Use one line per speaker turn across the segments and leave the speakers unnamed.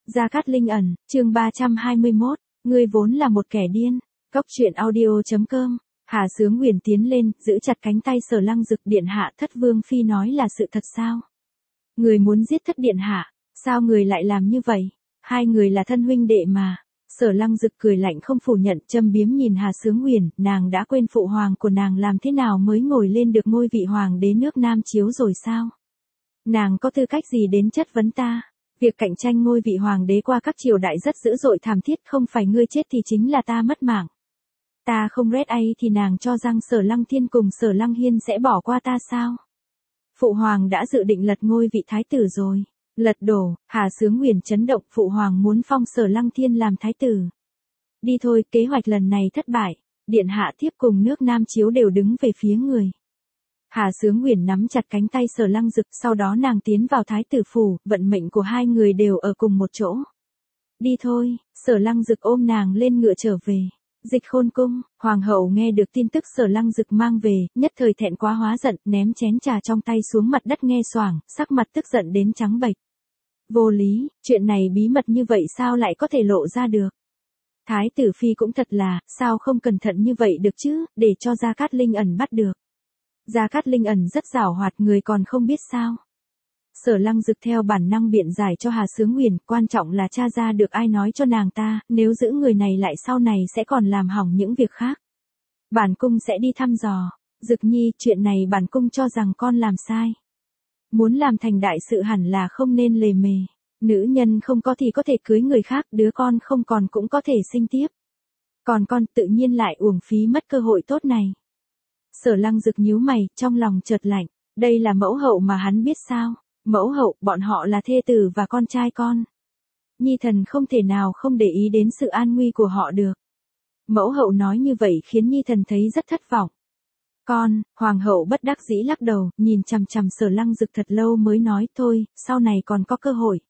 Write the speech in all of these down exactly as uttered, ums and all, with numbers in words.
Gia Cát Linh ẩn, chương ba trăm hai mươi mốt, ngươi vốn là một kẻ điên. Cốc truyện audio chấm com. Hà Sướng Huyền tiến lên, giữ chặt cánh tay Sở Lăng Dực. Điện hạ, Thất Vương phi nói là sự thật sao? Người muốn giết Thất điện hạ, sao người lại làm như vậy? Hai người là thân huynh đệ mà. Sở Lăng Dực cười lạnh không phủ nhận, châm biếm nhìn Hà Sướng Huyền, nàng đã quên phụ hoàng của nàng làm thế nào mới ngồi lên được ngôi vị hoàng đế nước Nam Chiếu rồi sao? Nàng có tư cách gì đến chất vấn ta? Việc cạnh tranh ngôi vị hoàng đế qua các triều đại rất dữ dội thảm thiết, không phải ngươi chết thì chính là ta mất mạng. Ta không rét ai thì nàng cho rằng Sở Lăng Thiên cùng Sở Lăng Hiên sẽ bỏ qua ta sao? Phụ hoàng đã dự định lật ngôi vị thái tử rồi. Lật đổ, Hà Sướng Huyền chấn động, phụ hoàng muốn phong Sở Lăng Thiên làm thái tử. Đi thôi, kế hoạch lần này thất bại, điện hạ thiếp cùng nước Nam Chiếu đều đứng về phía người. Hà Sướng Huyền nắm chặt cánh tay Sở Lăng Dực, sau đó nàng tiến vào thái tử phủ, vận mệnh của hai người đều ở cùng một chỗ. Đi thôi, Sở Lăng Dực ôm nàng lên ngựa trở về. Dịch Khôn cung, hoàng hậu nghe được tin tức Sở Lăng Dực mang về, nhất thời thẹn quá hóa giận, ném chén trà trong tay xuống mặt đất nghe xoảng, sắc mặt tức giận đến trắng bệch. Vô lý, chuyện này bí mật như vậy sao lại có thể lộ ra được? Thái tử phi cũng thật là, sao không cẩn thận như vậy được chứ, để cho Gia Cát Linh ẩn bắt được. Gia Cát Linh ẩn rất giảo hoạt, người còn không biết sao? Sở Lăng Dực theo bản năng biện giải cho Hà Sướng Huyền, quan trọng là tra ra được ai nói cho nàng ta, nếu giữ người này lại sau này sẽ còn làm hỏng những việc khác. Bản cung sẽ đi thăm dò. Dực nhi, chuyện này bản cung cho rằng con làm sai. Muốn làm thành đại sự hẳn là không nên lề mề. Nữ nhân không có thì có thể cưới người khác, đứa con không còn cũng có thể sinh tiếp. Còn con tự nhiên lại uổng phí mất cơ hội tốt này. Sở Lăng Dực nhíu mày, trong lòng chợt lạnh, đây là mẫu hậu mà hắn biết sao? Mẫu hậu, bọn họ là thê tử và con trai con. Nhi thần không thể nào không để ý đến sự an nguy của họ được. Mẫu hậu nói như vậy khiến Nhi thần thấy rất thất vọng. Con, hoàng hậu bất đắc dĩ lắc đầu, nhìn chằm chằm Sở Lăng Dực thật lâu mới nói, thôi, sau này còn có cơ hội.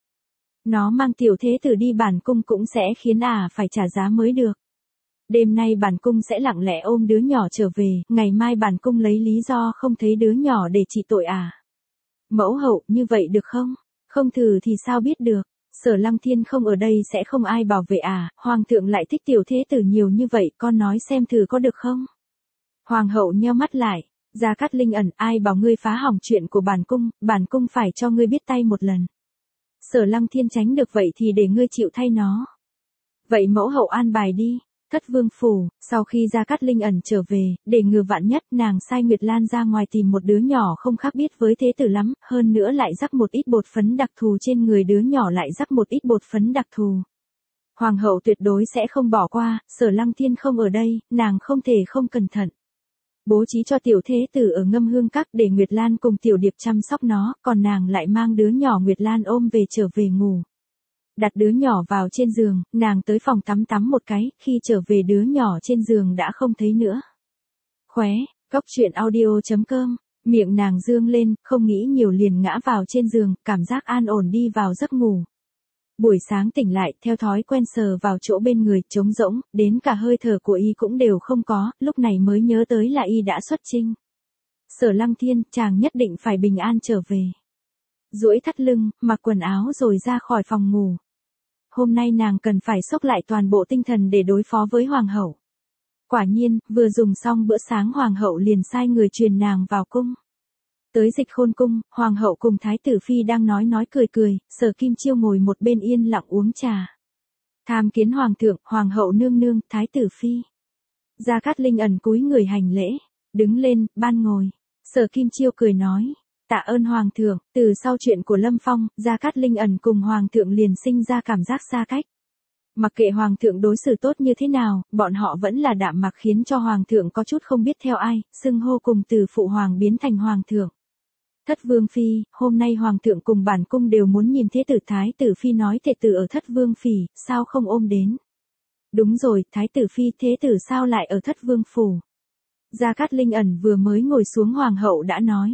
Nó mang tiểu thế tử đi bản cung cũng sẽ khiến ả à phải trả giá mới được. Đêm nay bản cung sẽ lặng lẽ ôm đứa nhỏ trở về, ngày mai bản cung lấy lý do không thấy đứa nhỏ để trị tội à. Mẫu hậu, như vậy được không? Không thử thì sao biết được? Sở Lăng Thiên không ở đây sẽ không ai bảo vệ à, hoàng thượng lại thích tiểu thế tử nhiều như vậy, con nói xem thử có được không? Hoàng hậu nheo mắt lại, Gia Cát Linh ẩn, ai bảo ngươi phá hỏng chuyện của bản cung, bản cung phải cho ngươi biết tay một lần. Sở Lăng Thiên tránh được vậy thì để ngươi chịu thay nó. Vậy mẫu hậu an bài đi. Thất Vương phủ, sau khi Gia Cát Linh ẩn trở về, để ngừa vạn nhất, nàng sai Nguyệt Lan ra ngoài tìm một đứa nhỏ không khác biết với thế tử lắm, hơn nữa lại rắc một ít bột phấn đặc thù trên người đứa nhỏ, lại rắc một ít bột phấn đặc thù. Hoàng hậu tuyệt đối sẽ không bỏ qua, Sở Lăng Thiên không ở đây, nàng không thể không cẩn thận. Bố trí cho tiểu thế tử ở Ngâm Hương Các để Nguyệt Lan cùng tiểu điệp chăm sóc nó, còn nàng lại mang đứa nhỏ Nguyệt Lan ôm về trở về ngủ. Đặt đứa nhỏ vào trên giường, nàng tới phòng tắm tắm một cái, khi trở về đứa nhỏ trên giường đã không thấy nữa. Khóe, cốc truyện audio chấm com, miệng nàng dương lên, không nghĩ nhiều liền ngã vào trên giường, cảm giác an ổn đi vào giấc ngủ. Buổi sáng tỉnh lại, theo thói quen sờ vào chỗ bên người, trống rỗng, đến cả hơi thở của y cũng đều không có, lúc này mới nhớ tới là y đã xuất chinh. Sở Lăng Thiên, chàng nhất định phải bình an trở về. Duỗi thắt lưng, mặc quần áo rồi ra khỏi phòng ngủ. Hôm nay nàng cần phải xốc lại toàn bộ tinh thần để đối phó với hoàng hậu. Quả nhiên, vừa dùng xong bữa sáng hoàng hậu liền sai người truyền nàng vào cung. Tới Dịch Khôn cung, hoàng hậu cùng thái tử phi đang nói nói cười cười, Sở Kim Chiêu ngồi một bên yên lặng uống trà. Tham kiến hoàng thượng, hoàng hậu nương nương, thái tử phi. Gia Cát Linh ẩn cúi người hành lễ, đứng lên, ban ngồi. Sở Kim Chiêu cười nói, tạ ơn hoàng thượng. Từ sau chuyện của Lâm Phong, Gia Cát Linh ẩn cùng hoàng thượng liền sinh ra cảm giác xa cách. Mặc kệ hoàng thượng đối xử tốt như thế nào, bọn họ vẫn là đạm mặc, khiến cho hoàng thượng có chút không biết theo ai, xưng hô cùng từ phụ hoàng biến thành hoàng thượng. Thất Vương phi, hôm nay hoàng thượng cùng bản cung đều muốn nhìn thế tử. Thái tử phi nói thế tử ở Thất Vương phỉ, sao không ôm đến? Đúng rồi, thái tử phi, thế tử sao lại ở Thất Vương phủ? Gia Cát Linh ẩn vừa mới ngồi xuống hoàng hậu đã nói.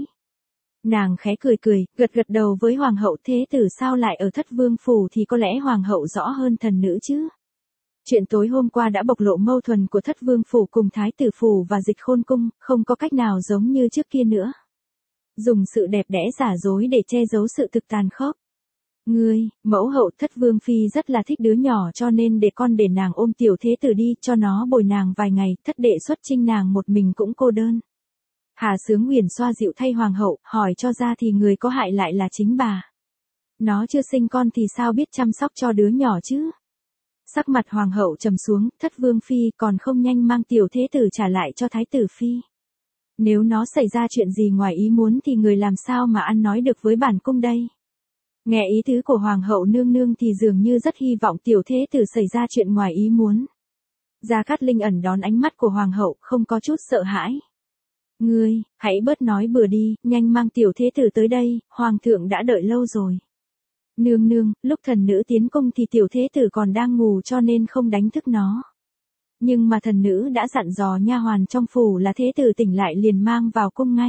Nàng khẽ cười cười, gật gật đầu với hoàng hậu, thế tử sao lại ở Thất Vương phủ thì có lẽ hoàng hậu rõ hơn thần nữ chứ. Chuyện tối hôm qua đã bộc lộ mâu thuẫn của Thất Vương phủ cùng thái tử phủ và Dịch Khôn cung, không có cách nào giống như trước kia nữa. Dùng sự đẹp đẽ giả dối để che giấu sự thực tàn khốc. Ngươi, mẫu hậu Thất Vương Phi rất là thích đứa nhỏ cho nên để con để nàng ôm tiểu thế tử đi cho nó bồi nàng vài ngày, thất đệ xuất chinh nàng một mình cũng cô đơn. Hà Sướng Nguyền xoa dịu thay hoàng hậu, hỏi cho ra thì người có hại lại là chính bà. Nó chưa sinh con thì sao biết chăm sóc cho đứa nhỏ chứ? Sắc mặt hoàng hậu trầm xuống, Thất Vương Phi còn không nhanh mang tiểu thế tử trả lại cho Thái tử Phi. Nếu nó xảy ra chuyện gì ngoài ý muốn thì người làm sao mà ăn nói được với bản cung đây? Nghe ý tứ của hoàng hậu nương nương thì dường như rất hy vọng tiểu thế tử xảy ra chuyện ngoài ý muốn. Gia Cát Linh ẩn đón ánh mắt của hoàng hậu, không có chút sợ hãi. Ngươi, hãy bớt nói bừa đi, nhanh mang tiểu thế tử tới đây, hoàng thượng đã đợi lâu rồi. Nương nương, lúc thần nữ tiến cung thì tiểu thế tử còn đang ngủ cho nên không đánh thức nó. Nhưng mà thần nữ đã dặn dò nha hoàn trong phủ là thế tử tỉnh lại liền mang vào cung ngay.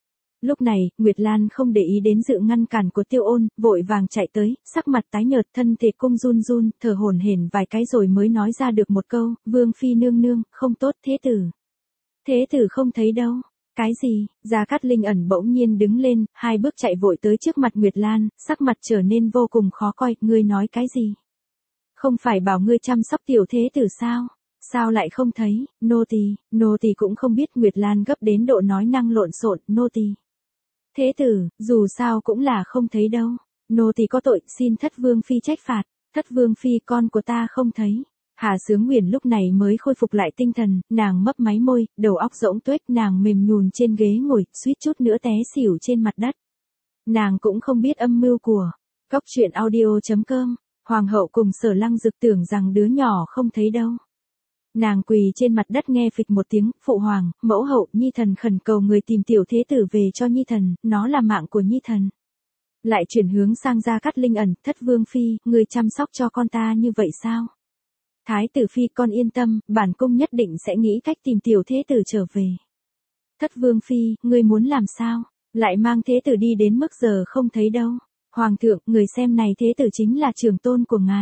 Lúc này, Nguyệt Lan không để ý đến sự ngăn cản của Tiêu Ôn, vội vàng chạy tới, sắc mặt tái nhợt, thân thể cung run run, thở hổn hển vài cái rồi mới nói ra được một câu, Vương Phi nương nương, không tốt thế tử. Thế tử không thấy đâu. Cái gì? Gia Cát Linh ẩn bỗng nhiên đứng lên, hai bước chạy vội tới trước mặt Nguyệt Lan, sắc mặt trở nên vô cùng khó coi, ngươi nói cái gì? Không phải bảo ngươi chăm sóc tiểu thế tử sao? Sao lại không thấy? Nô tỳ, nô tỳ cũng không biết. Nguyệt Lan gấp đến độ nói năng lộn xộn, nô tỳ. Thế tử, dù sao cũng là không thấy đâu. Nô tỳ có tội, xin Thất Vương Phi trách phạt. Thất Vương Phi, con của ta không thấy. Hà Sướng Nguyền lúc này mới khôi phục lại tinh thần, nàng mấp máy môi, đầu óc rỗng tuếch, nàng mềm nhùn trên ghế ngồi, suýt chút nữa té xỉu trên mặt đất. Nàng cũng không biết âm mưu của Cốc truyện audio chấm com. Hoàng hậu cùng Sở Lăng Dực tưởng rằng đứa nhỏ không thấy đâu. Nàng quỳ trên mặt đất nghe phịch một tiếng, phụ hoàng, mẫu hậu, nhi thần khẩn cầu người tìm tiểu thế tử về cho nhi thần, nó là mạng của nhi thần. Lại chuyển hướng sang Gia Cát Linh ẩn, Thất Vương Phi, người chăm sóc cho con ta như vậy sao? Thái tử Phi, con yên tâm, bản cung nhất định sẽ nghĩ cách tìm tiểu thế tử trở về. Thất Vương Phi, ngươi muốn làm sao? Lại mang thế tử đi đến mức giờ không thấy đâu. Hoàng thượng, người xem này, thế tử chính là trưởng tôn của ngài.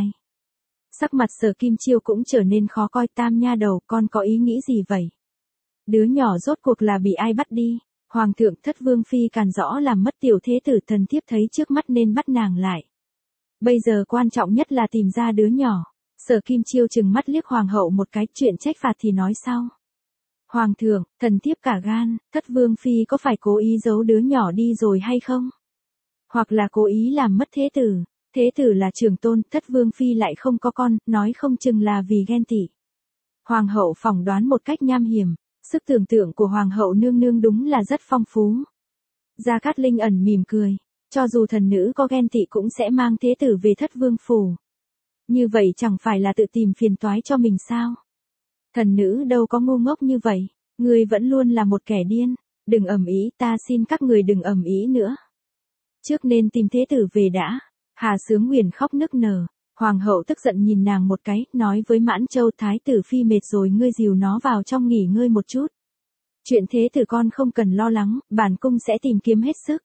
Sắc mặt Sở Kim Chiêu cũng trở nên khó coi. Tam nha đầu, con có ý nghĩ gì vậy? Đứa nhỏ rốt cuộc là bị ai bắt đi? Hoàng thượng, Thất Vương Phi càn rõ làm mất tiểu thế tử, thần thiếp thấy trước mắt nên bắt nàng lại. Bây giờ quan trọng nhất là tìm ra đứa nhỏ. Sở Kim Chiêu trừng mắt liếc hoàng hậu một cái, chuyện trách phạt thì nói sau. Hoàng thượng, thần thiếp cả gan, Thất Vương Phi có phải cố ý giấu đứa nhỏ đi rồi hay không? Hoặc là cố ý làm mất thế tử? Thế tử là trưởng tôn, Thất Vương Phi lại không có con, nói không chừng là vì ghen tị. Hoàng hậu phỏng đoán một cách nham hiểm, sức tưởng tượng của hoàng hậu nương nương đúng là rất phong phú. Gia Cát Linh ẩn mỉm cười, cho dù thần nữ có ghen tị cũng sẽ mang thế tử về Thất Vương phủ. Như vậy chẳng phải là tự tìm phiền toái cho mình sao? Thần nữ đâu có ngu ngốc như vậy, ngươi vẫn luôn là một kẻ điên, đừng ầm ĩ, ta xin các người đừng ầm ĩ nữa. Trước nên tìm thế tử về đã. Hà Sướng Nguyền khóc nức nở, hoàng hậu tức giận nhìn nàng một cái, nói với Mãn Châu, Thái tử Phi mệt rồi, ngươi dìu nó vào trong nghỉ ngơi một chút. Chuyện thế tử con không cần lo lắng, bản cung sẽ tìm kiếm hết sức.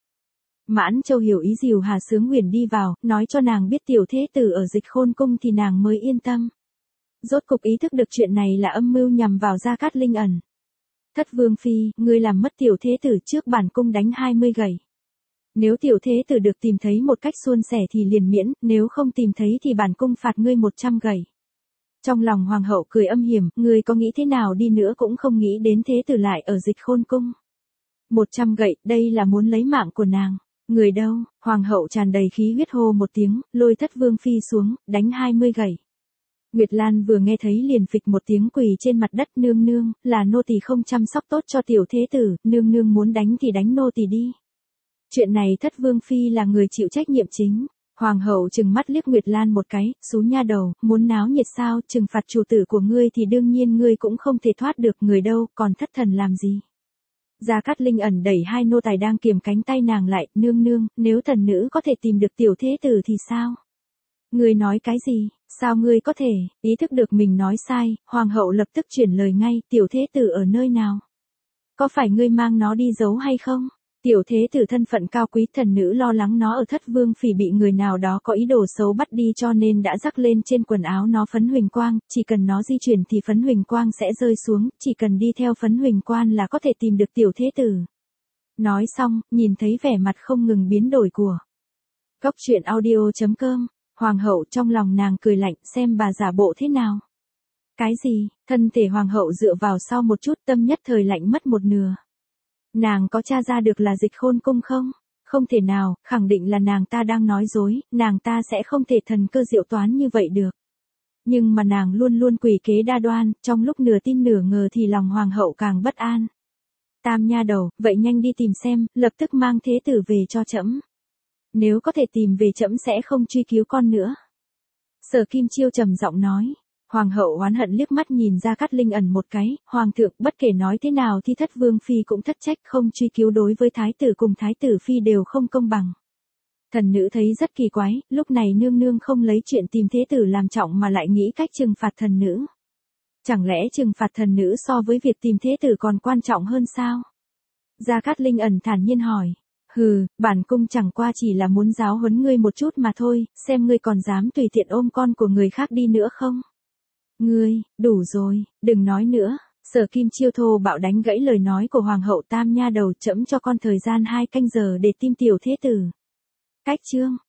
Mãn Châu hiểu ý, dìu Hà Sướng Nguyền đi vào, nói cho nàng biết tiểu thế tử ở Dịch Khôn cung thì nàng mới yên tâm. Rốt cục ý thức được chuyện này là âm mưu nhằm vào Gia Cát Linh ẩn. Thất Vương Phi, ngươi làm mất tiểu thế tử trước bản cung đánh hai mươi gậy. Nếu tiểu thế tử được tìm thấy một cách suôn sẻ thì liền miễn, nếu không tìm thấy thì bản cung phạt ngươi một trăm gậy. Trong lòng hoàng hậu cười âm hiểm, ngươi có nghĩ thế nào đi nữa cũng không nghĩ đến thế tử lại ở Dịch Khôn cung. Một trăm gậy, đây là muốn lấy mạng của nàng. Người đâu? Hoàng hậu tràn đầy khí huyết hô một tiếng, lôi Thất Vương Phi xuống, đánh hai mươi gậy. Nguyệt Lan vừa nghe thấy liền phịch một tiếng quỳ trên mặt đất, nương nương, là nô tỳ không chăm sóc tốt cho tiểu thế tử, nương nương muốn đánh thì đánh nô tỳ đi. Chuyện này Thất Vương Phi là người chịu trách nhiệm chính. Hoàng hậu trừng mắt liếc Nguyệt Lan một cái, xú nha đầu, muốn náo nhiệt sao, trừng phạt chủ tử của ngươi thì đương nhiên ngươi cũng không thể thoát được, người đâu, còn thất thần làm gì. Gia Cát Linh ẩn đẩy hai nô tài đang kiềm cánh tay nàng lại, nương nương, nếu thần nữ có thể tìm được tiểu thế tử thì sao? Ngươi nói cái gì, sao ngươi có thể, ý thức được mình nói sai, hoàng hậu lập tức chuyển lời ngay, tiểu thế tử ở nơi nào? Có phải ngươi mang nó đi giấu hay không? Tiểu thế tử thân phận cao quý, thần nữ lo lắng nó ở Thất Vương Phỉ bị người nào đó có ý đồ xấu bắt đi cho nên đã rắc lên trên quần áo nó phấn huỳnh quang, chỉ cần nó di chuyển thì phấn huỳnh quang sẽ rơi xuống, chỉ cần đi theo phấn huỳnh quang là có thể tìm được tiểu thế tử. Nói xong, nhìn thấy vẻ mặt không ngừng biến đổi của Cốc truyện audio chấm com, hoàng hậu trong lòng nàng cười lạnh xem bà giả bộ thế nào. Cái gì, thân thể hoàng hậu dựa vào sau một chút tâm nhất thời lạnh mất một nửa. Nàng có tra ra được là Dịch Khôn cung không? Không thể nào, khẳng định là nàng ta đang nói dối, nàng ta sẽ không thể thần cơ diệu toán như vậy được. Nhưng mà nàng luôn luôn quỷ kế đa đoan, trong lúc nửa tin nửa ngờ thì lòng hoàng hậu càng bất an. Tam nha đầu, vậy nhanh đi tìm xem, lập tức mang thế tử về cho trẫm. Nếu có thể tìm về trẫm sẽ không truy cứu con nữa. Sở Kim Chiêu trầm giọng nói. Hoàng hậu oán hận liếc mắt nhìn Gia Cát Linh ẩn một cái, hoàng thượng bất kể nói thế nào thì thất vương phi cũng thất trách, không truy cứu đối với thái tử cùng thái tử phi đều không công bằng. Thần nữ thấy rất kỳ quái, lúc này nương nương không lấy chuyện tìm thế tử làm trọng mà lại nghĩ cách trừng phạt thần nữ. Chẳng lẽ trừng phạt thần nữ so với việc tìm thế tử còn quan trọng hơn sao? Gia Cát Linh ẩn thản nhiên hỏi. Hừ, bản cung chẳng qua chỉ là muốn giáo huấn ngươi một chút mà thôi, xem ngươi còn dám tùy tiện ôm con của người khác đi nữa không? Ngươi, đủ rồi, đừng nói nữa. Sở Kim Chiêu thô bạo đánh gãy lời nói của hoàng hậu. Tam nha đầu, trẫm cho con thời gian hai canh giờ để tìm tiểu thế tử. Cách chương